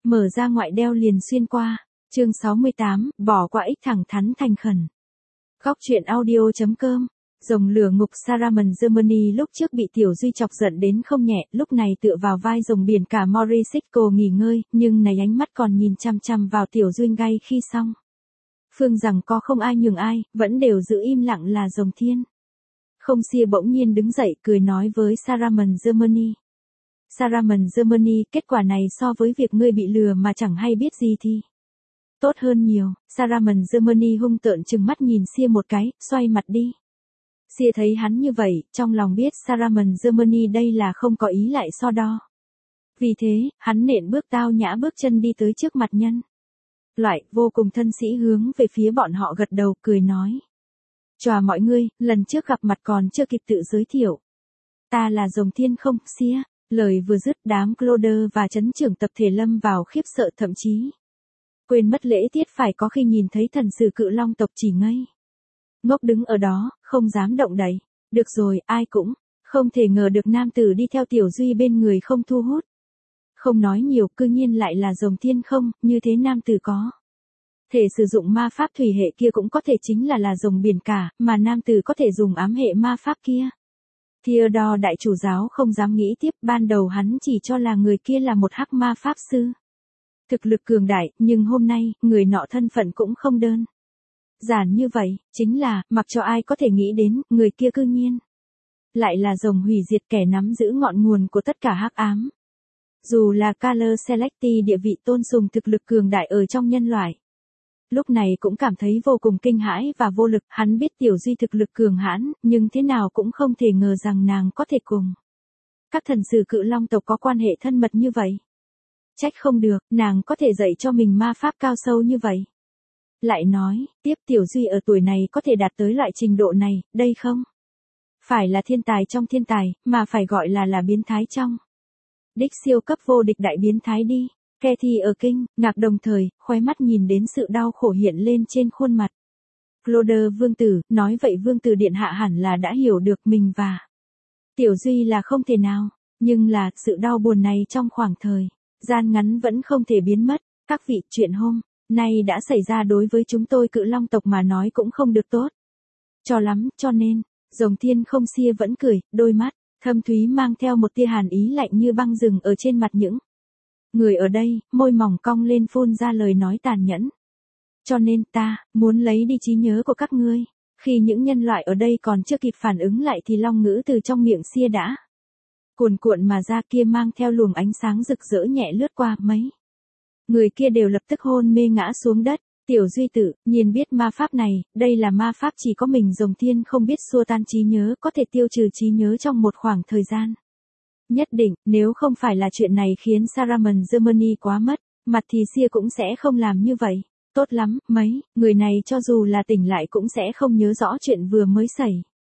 Mở ra ngoại đeo liền xuyên qua. Chương 68, bỏ qua ích thẳng thắn thành khẩn. Góc truyện audio.com. Rồng lửa ngục Saramon Germany lúc trước bị Tiểu Duy chọc giận đến không nhẹ, lúc này tựa vào vai rồng biển cả Morisco nghỉ ngơi, nhưng này ánh mắt còn nhìn chăm chăm vào Tiểu Duy ngay khi xong. Phương rằng có không ai nhường ai, vẫn đều giữ im lặng là rồng thiên. Không xia bỗng nhiên đứng dậy cười nói với Saramon Germany. Saramon Germany, kết quả này so với việc ngươi bị lừa mà chẳng hay biết gì thì tốt hơn nhiều. Saramon Germany hung tợn trừng mắt nhìn xia một cái, xoay mặt đi. Xia thấy hắn như vậy, trong lòng biết Saramon Germany đây là không có ý lại so đo. Vì thế, hắn nện bước tao nhã bước chân đi tới trước mặt nhân loại, vô cùng thân sĩ hướng về phía bọn họ gật đầu cười nói. Chào mọi người, lần trước gặp mặt còn chưa kịp tự giới thiệu. Ta là rồng thiên không, xia. Lời vừa dứt đám Cloder và chấn trưởng tập thể lâm vào khiếp sợ thậm chí quên mất lễ tiết phải có khi nhìn thấy thần sử cự long tộc chỉ ngây ngốc đứng ở đó, không dám động đậy. Được rồi, ai cũng không thể ngờ được nam tử đi theo Tiểu Duy bên người không thu hút. Không nói nhiều, cư nhiên lại là rồng thiên không, như thế nam tử có thể sử dụng ma pháp thủy hệ kia cũng có thể chính là rồng biển cả, mà nam tử có thể dùng ám hệ ma pháp kia. Theodore đại chủ giáo không dám nghĩ tiếp, ban đầu hắn chỉ cho là người kia là một hắc ma pháp sư. Thực lực cường đại, nhưng hôm nay, người nọ thân phận cũng không đơn giản như vậy, chính là, mặc cho ai có thể nghĩ đến, người kia cư nhiên lại là rồng hủy diệt, kẻ nắm giữ ngọn nguồn của tất cả hắc ám. Dù là Color Selecti địa vị tôn sùng thực lực cường đại ở trong nhân loại, lúc này cũng cảm thấy vô cùng kinh hãi và vô lực. Hắn biết Tiểu Duy thực lực cường hãn, nhưng thế nào cũng không thể ngờ rằng nàng có thể cùng các thần sử cự long tộc có quan hệ thân mật như vậy. Trách không được, nàng có thể dạy cho mình ma pháp cao sâu như vậy. Lại nói, tiếp Tiểu Duy ở tuổi này có thể đạt tới loại trình độ này, đây không phải là thiên tài trong thiên tài, mà phải gọi là biến thái trong đích siêu cấp vô địch đại biến thái đi. Kathy ở kinh ngạc, đồng thời, khóe mắt nhìn đến sự đau khổ hiện lên trên khuôn mặt Cloder vương tử, nói vậy vương tử điện hạ hẳn là đã hiểu được mình và Tiểu Duy là không thể nào, nhưng là, sự đau buồn này trong khoảng thời gian ngắn vẫn không thể biến mất. Các vị, chuyện hôm nay đã xảy ra đối với chúng tôi cự long tộc mà nói cũng không được tốt cho lắm, cho nên, rồng thiên không xia vẫn cười, đôi mắt thâm thúy mang theo một tia hàn ý lạnh như băng rừng ở trên mặt những người ở đây, môi mỏng cong lên phun ra lời nói tàn nhẫn. Cho nên ta muốn lấy đi trí nhớ của các ngươi. Khi những nhân loại ở đây còn chưa kịp phản ứng lại thì long ngữ từ trong miệng xia đã cuồn cuộn mà ra, kia mang theo luồng ánh sáng rực rỡ nhẹ lướt qua mấy người kia đều lập tức hôn mê ngã xuống đất. Tiểu Duy tự nhiên biết ma pháp này, đây là ma pháp chỉ có mình rồng thiên không biết xua tan trí nhớ, có thể tiêu trừ trí nhớ trong một khoảng thời gian nhất định. Nếu không phải là chuyện này khiến Saramon Germany quá mất mặt thì xia cũng sẽ không làm như vậy. Tốt lắm, mấy người này cho dù là tỉnh lại cũng sẽ không nhớ rõ chuyện vừa mới xảy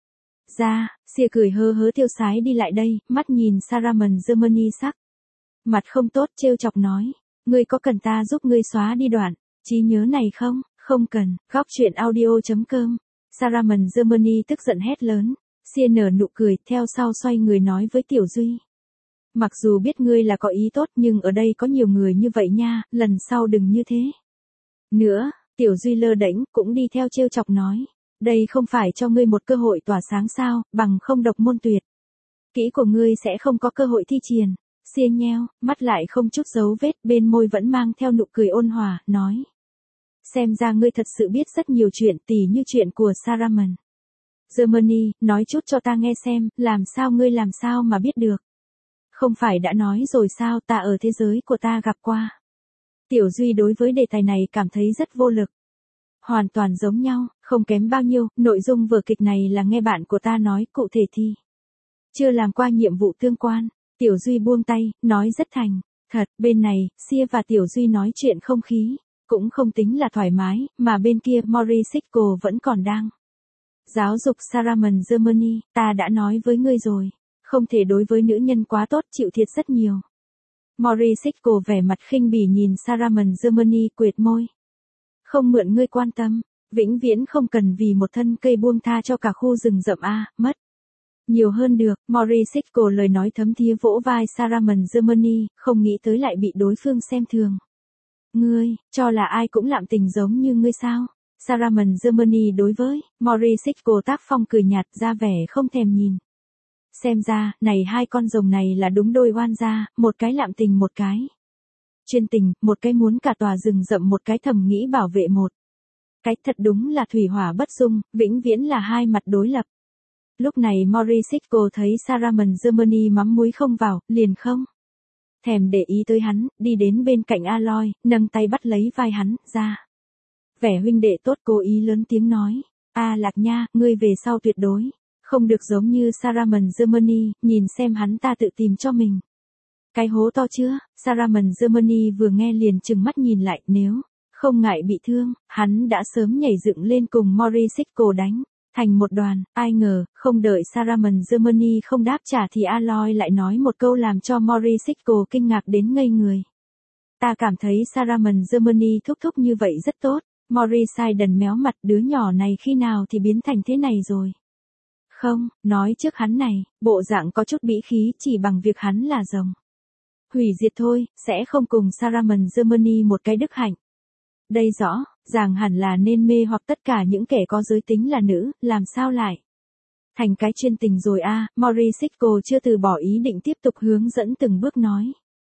ra. Xia cười hơ hớ tiêu sái đi lại đây, mắt nhìn Saramon Germany sắc mặt không tốt, trêu chọc nói. Ngươi có cần ta giúp ngươi xóa đi đoạn trí nhớ này không? Không cần. Góc truyện audio.com. Saramon Germany tức giận hét lớn. Xia nở nụ cười, theo sau xoay người nói với Tiểu Duy. Mặc dù biết ngươi là có ý tốt nhưng ở đây có nhiều người như vậy nha, lần sau đừng như thế nữa. Tiểu Duy lơ đễnh cũng đi theo trêu chọc nói. Đây không phải cho ngươi một cơ hội tỏa sáng sao, bằng không độc môn tuyệt kỹ của ngươi sẽ không có cơ hội thi triển. Xia nheo, mắt lại không chút dấu vết, bên môi vẫn mang theo nụ cười ôn hòa, nói. Xem ra ngươi thật sự biết rất nhiều chuyện, tỉ như chuyện của Saramon Germany, nói chút cho ta nghe xem, làm sao mà biết được. Không phải đã nói rồi sao, ta ở thế giới của ta gặp qua. Tiểu Duy đối với đề tài này cảm thấy rất vô lực. Hoàn toàn giống nhau, không kém bao nhiêu, nội dung vở kịch này là nghe bạn của ta nói, cụ thể thì chưa làm qua nhiệm vụ tương quan. Tiểu Duy buông tay, nói rất thành thật. Bên này, Xia và Tiểu Duy nói chuyện không khí cũng không tính là thoải mái, mà bên kia Morisco vẫn còn đang giáo dục Saramon Germany. Ta đã nói với ngươi rồi, không thể đối với nữ nhân quá tốt, chịu thiệt rất nhiều. Morisco vẻ mặt khinh bỉ nhìn Saramon Germany, quệt môi. Không mượn ngươi quan tâm, vĩnh viễn không cần vì một thân cây buông tha cho cả khu rừng rậm a, mất Nhiều hơn được, Morisco lời nói thấm thía vỗ vai Sarah Germany, không nghĩ tới lại bị đối phương xem thường. Ngươi, cho là ai cũng lạm tình giống như ngươi sao? Sarah Germany đối với Morisco tác phong cười nhạt ra vẻ không thèm nhìn. Xem ra, này hai con rồng này là đúng đôi oan gia, một cái lạm tình một cái chuyên tình, một cái muốn cả tòa rừng rậm một cái thầm nghĩ bảo vệ một. Cái thật đúng là thủy hỏa bất dung, vĩnh viễn là hai mặt đối lập. Lúc này Morisco thấy Sarah Germany mắm muối không vào, liền không thèm để ý tới hắn, đi đến bên cạnh Aloy, nâng tay bắt lấy vai hắn, ra. Vẻ huynh đệ tốt cố ý lớn tiếng nói, Lạc nha, ngươi về sau tuyệt đối không được giống như Sarah Germany, nhìn xem hắn ta tự tìm cho mình cái hố to chưa? Sarah Germany vừa nghe liền trừng mắt nhìn lại, nếu không ngại bị thương, hắn đã sớm nhảy dựng lên cùng Morisco đánh thành một đoàn. Ai ngờ, không đợi Sarah Germany không đáp trả thì Aloy lại nói một câu làm cho Morisco kinh ngạc đến ngây người. Ta cảm thấy Sarah Germany thúc thúc như vậy rất tốt. Morisiden méo mặt, đứa nhỏ này khi nào thì biến thành thế này rồi. Không, nói trước hắn này, bộ dạng có chút bĩ khí chỉ bằng việc hắn là rồng hủy diệt thôi, sẽ không cùng Sarah Germany một cái đức hạnh. Đây rõ ràng hẳn là nên mê hoặc tất cả những kẻ có giới tính là nữ, làm sao lại thành cái chuyên tình rồi a? Morisco chưa từ bỏ ý định tiếp tục hướng dẫn từng bước nói.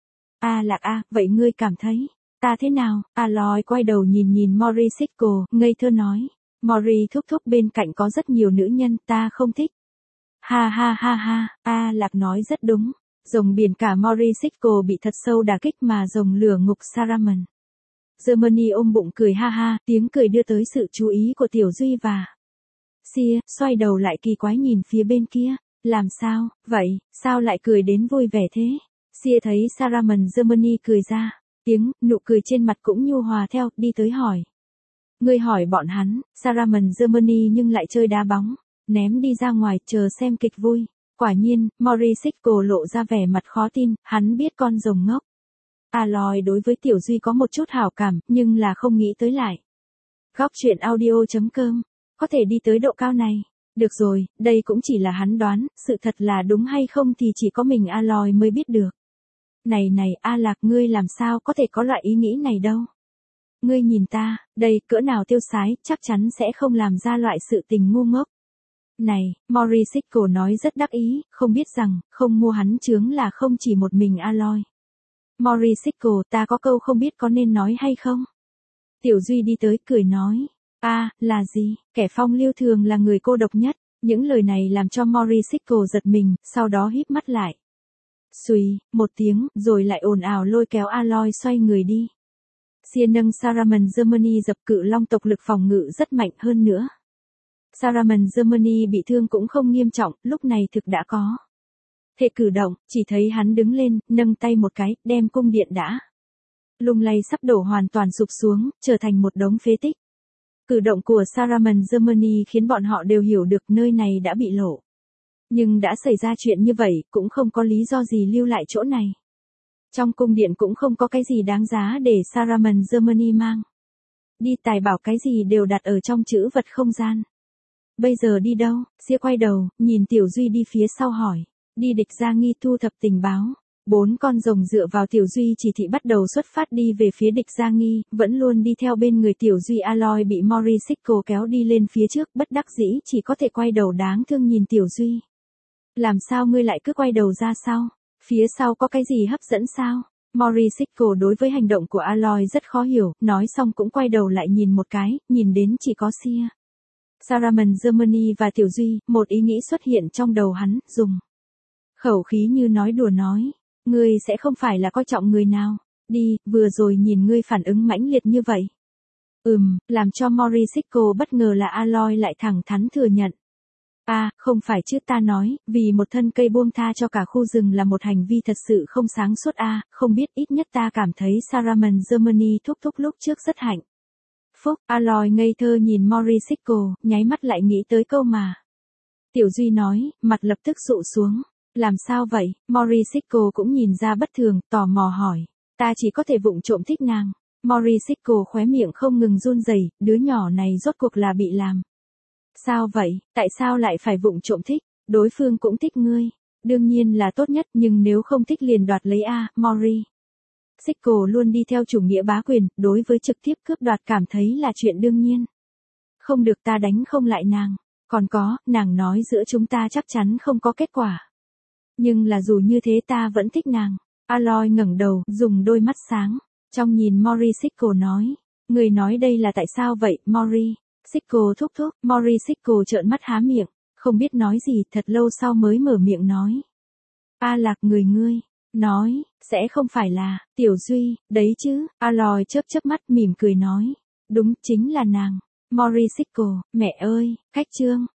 Lạc vậy ngươi cảm thấy ta thế nào? Aloy quay đầu nhìn Morisco, ngây thơ nói. Mori thúc thúc bên cạnh có rất nhiều nữ nhân, ta không thích. Ha ha ha ha, Lạc nói rất đúng. Rồng biển cả Morisco bị thật sâu đả kích mà rồng lửa ngục Sarah Germany ôm bụng cười ha ha, tiếng cười đưa tới sự chú ý của Tiểu Duy và Sia, xoay đầu lại kỳ quái nhìn phía bên kia. Làm sao, vậy, sao lại cười đến vui vẻ thế? Sia thấy Sarah Germany cười ra, tiếng, nụ cười trên mặt cũng nhu hòa theo, đi tới hỏi. Ngươi hỏi bọn hắn, Sarah Germany nhưng lại chơi đá bóng, ném đi ra ngoài, chờ xem kịch vui. Quả nhiên, Morisco lộ ra vẻ mặt khó tin, hắn biết con rồng ngốc. Aloy đối với Tiểu Duy có một chút hảo cảm, nhưng là không nghĩ tới lại. Góc truyện audio.com, có thể đi tới độ cao này. Được rồi, đây cũng chỉ là hắn đoán, sự thật là đúng hay không thì chỉ có mình Aloy mới biết được. Này, Lạc ngươi làm sao có thể có loại ý nghĩ này đâu. Ngươi nhìn ta, đây, cỡ nào tiêu sái, chắc chắn sẽ không làm ra loại sự tình ngu ngốc. Này, Morisco nói rất đắc ý, không biết rằng, không mua hắn chướng là không chỉ một mình Aloy. Morisco, ta có câu không biết có nên nói hay không? Tiểu Duy đi tới cười nói. Là gì? Kẻ phong lưu thường là người cô độc nhất. Những lời này làm cho Morisco giật mình, sau đó híp mắt lại. Xùy, một tiếng, rồi lại ồn ào lôi kéo Aloy xoay người đi. Sia nâng Sarah Germany dập cự long tộc lực phòng ngự rất mạnh hơn nữa. Sarah Germany bị thương cũng không nghiêm trọng, lúc này thực đã có thể cử động, chỉ thấy hắn đứng lên, nâng tay một cái, đem cung điện đã lung lay sắp đổ hoàn toàn sụp xuống, trở thành một đống phế tích. Cử động của Sarah Germany khiến bọn họ đều hiểu được nơi này đã bị lộ. Nhưng đã xảy ra chuyện như vậy, cũng không có lý do gì lưu lại chỗ này. Trong cung điện cũng không có cái gì đáng giá để Sarah Germany mang đi, tài bảo cái gì đều đặt ở trong trữ vật không gian. Bây giờ đi đâu? Sia quay đầu, nhìn Tiểu Duy đi phía sau hỏi. Đi địch Gia Nghi thu thập tình báo. 4 con rồng dựa vào Tiểu Duy chỉ thị bắt đầu xuất phát đi về phía địch Gia Nghi, vẫn luôn đi theo bên người Tiểu Duy. Aloy bị Morisco kéo đi lên phía trước, bất đắc dĩ chỉ có thể quay đầu đáng thương nhìn Tiểu Duy. Làm sao ngươi lại cứ quay đầu ra sau? Phía sau có cái gì hấp dẫn sao? Morisco đối với hành động của Aloy rất khó hiểu, nói xong cũng quay đầu lại nhìn một cái, nhìn đến chỉ có Sia, Sarah Germany và Tiểu Duy, một ý nghĩ xuất hiện trong đầu hắn, dùng khẩu khí như nói đùa nói. Ngươi sẽ không phải là coi trọng người nào. Đi, vừa rồi nhìn ngươi phản ứng mãnh liệt như vậy. Làm cho Morisco bất ngờ là Aloy lại thẳng thắn thừa nhận. Không phải chứ, ta nói, vì một thân cây buông tha cho cả khu rừng là một hành vi thật sự không sáng suốt. Không biết, ít nhất ta cảm thấy Sarah Germany thúc thúc lúc trước rất hạnh phúc. Aloy ngây thơ nhìn Morisco, nháy mắt lại nghĩ tới câu mà Tiểu Duy nói, mặt lập tức sụ xuống. Làm sao vậy? Morisco cũng nhìn ra bất thường, tò mò hỏi. Ta chỉ có thể vụng trộm thích nàng. Morisco khóe miệng không ngừng run rẩy, đứa nhỏ này rốt cuộc là bị làm sao vậy? Tại sao lại phải vụng trộm thích? Đối phương cũng thích ngươi. Đương nhiên là tốt nhất, nhưng nếu không thích liền đoạt lấy a, Mori. Sickle luôn đi theo chủ nghĩa bá quyền, đối với trực tiếp cướp đoạt cảm thấy là chuyện đương nhiên. Không được, ta đánh không lại nàng. Còn có, nàng nói giữa chúng ta chắc chắn không có kết quả. Nhưng là dù như thế ta vẫn thích nàng. Aloy ngẩng đầu, dùng đôi mắt sáng. Trong nhìn Mori, Sickle nói. Người nói đây là tại sao vậy, Mori? Sickle thúc thúc. Mori Sickle trợn mắt há miệng. Không biết nói gì, thật lâu sau mới mở miệng nói. A Lạc, ngươi. Nói, sẽ không phải là, Tiểu Duy, đấy chứ. Aloy chớp mắt mỉm cười nói. Đúng, chính là nàng. Mori Sickle, mẹ ơi, cách chương.